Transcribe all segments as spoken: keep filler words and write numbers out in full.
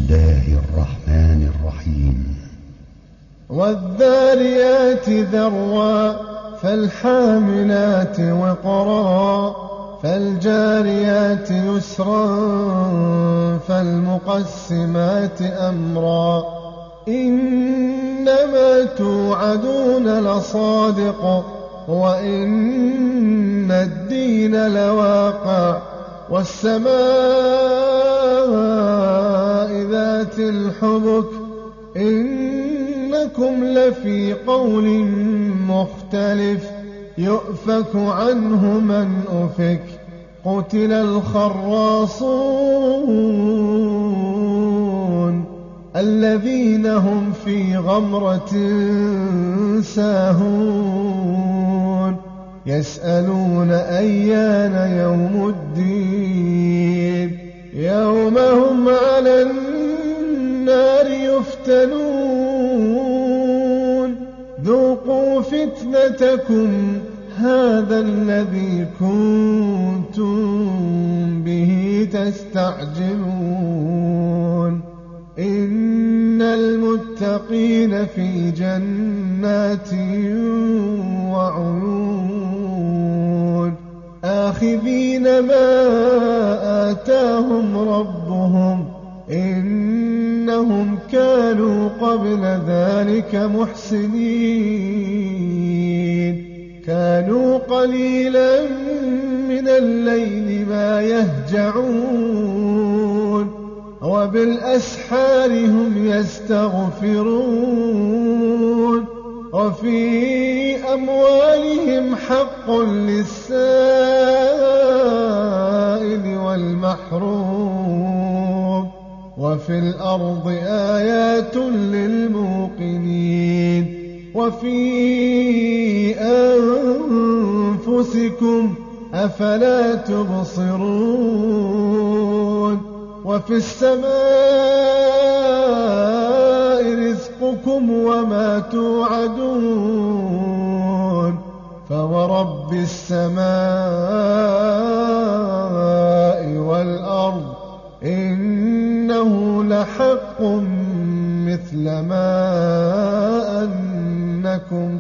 الله الرحمن الرحيم. والذاريات ذروا فالحاملات وقرا فالجاريات يسرا فالمقسمات أمرا إنما توعدون لصادق وإن الدين لواقع والسماء ذات الحبك إنكم لفي قول مختلف يؤفك عنه من أفك قتل الخراصون الذين هم في غمرة ساهون يسألون أيان يوم الدين يوم هم على النار يفتنون ذوقوا فتنتكم هذا الذي كنتم به تستعجلون إن المتقين في جنات وعيون آخذين ما آتاهم ربهم إنهم كانوا قبل ذلك محسنين كانوا قليلا من الليل ما يهجعون وبالأسحار هم يستغفرون وفي أموالهم حق للسائل والمحروم وفي الأرض آيات للموقنين وفي أنفسكم أفلا تبصرون وفي السماء رزقكم وما توعدون فورب السماء والأرض إنه لحق مثل ما أنكم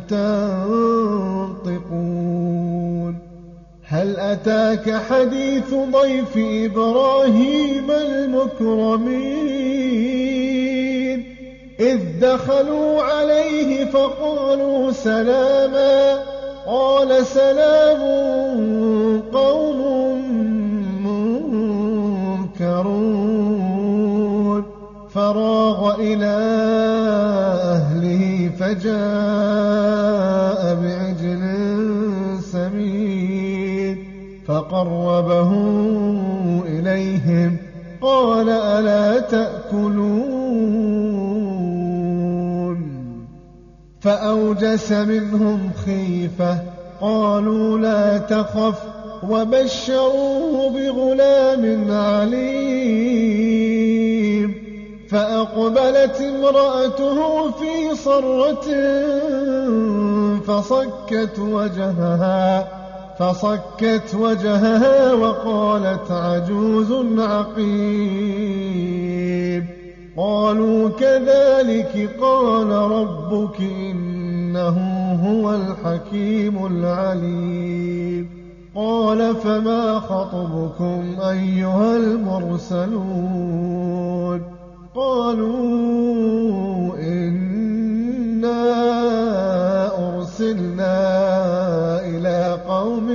تنطقون هل أتاك حديث ضيف إبراهيم المكرمين إذ دخلوا عليه فقالوا سلاما قال سلام قوم منكرون فراغ إلى أهله فجاء بعجل سمين فقربه إليهم قال ألا تأكلون فأوجس منهم خيفة قالوا لا تخف وبشروه بغلام عليم فأقبلت امرأته في صرة فصكت وجهها فصكت وجهها وقالت عجوز عقيم قالوا كذلك قال ربك إنه هو الحكيم العليم قال فما خطبكم أيها المرسلون قالوا إنا أرسلنا إلى قوم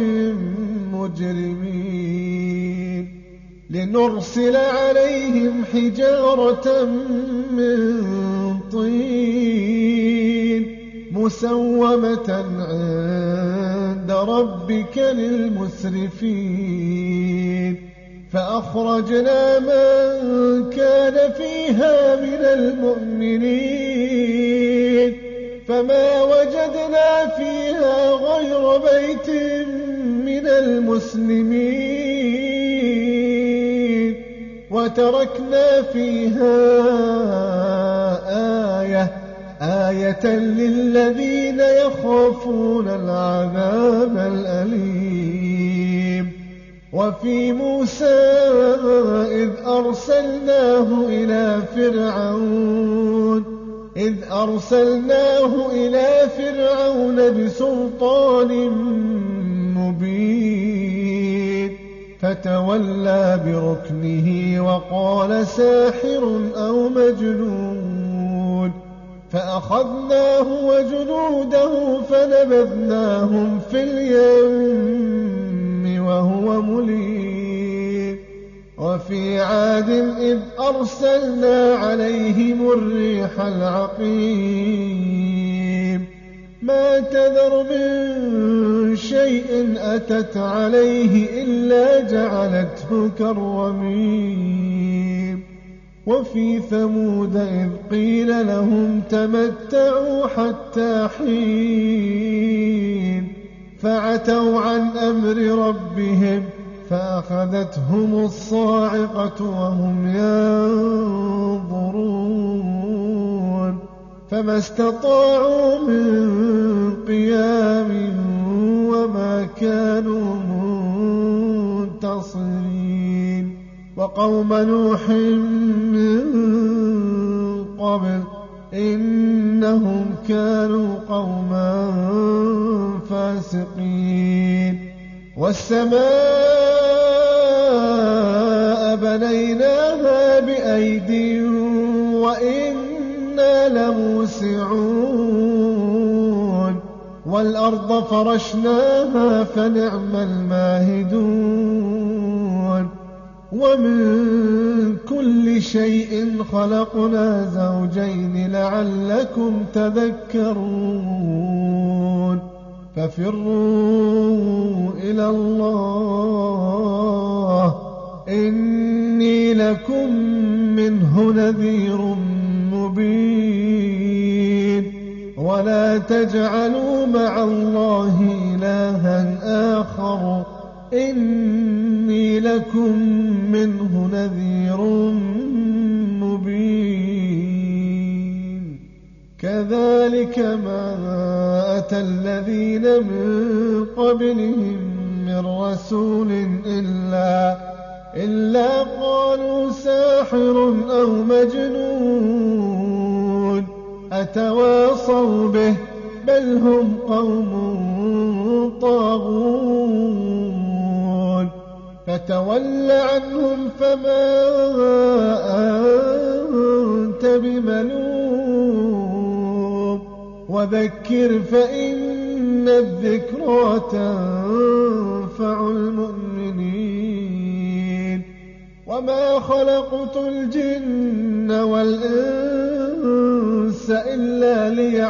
مجرمين لنرسل عليهم حجارة من طين مسومة عند ربك للمسرفين فأخرجنا من كان فيها من المؤمنين فما وجدنا فيها غير بيت من المسلمين وتركنا فيها آية آية للذين يخافون العذاب الأليم وفي موسى إذ أرسلناه إلى فرعون إذ أرسلناه إلى فرعون بسلطان مبين فتولى بركنه وقال ساحر أو مجنون فأخذناه وجنوده فنبذناهم في اليم وهو مليم وفي عاد إذ أرسلنا عليهم الريح العقيم ما تذر من شيء أتت عليه إلا جعلته كالرميم وفي ثمود إذ قيل لهم تمتعوا حتى حين فعتوا عن أمر ربهم فأخذتهم الصاعقة وهم ينظرون فما استطاعوا من قيام وما كانوا منتصرين وقوم نوح من قبل إنهم كانوا قوما فاسقين والسماء بنيناها بأيد وإنا لموسعون والأرض فرشناها فنعم الماهدون ومن كل شيء خلقنا زوجين لعلكم تذكرون ففروا إلى الله إني لكم منه نذير مبين ولا تجعلوا مع الله إلها آخر إني لكم منه نذير مبين كذلك ما أتى الذين من قبلهم من رسول إلا, إلا قالوا ساحر أو مجنون أتواصوا به بل هم قوم طاغون فتول عنهم فما أنت بملوم وذكر فإن الذكرى تنفع المؤمنين وما خلقت الجن والإنس إلا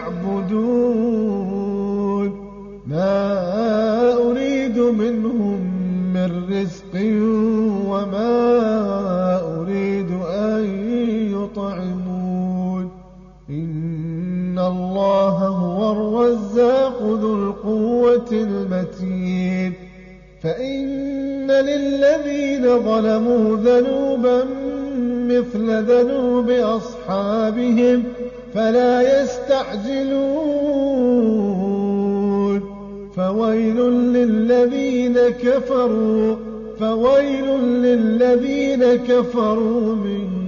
ليعبدون ما أريد منهم من رزق وما أريد أن يطعمون إن الله هو الرزاق ذو القوة المتين فإن للذين ظلموا ذنوبا مثل ذنوب أصحابهم فلا يستعجلون فويل للذين كفروا فويل للذين كفروا من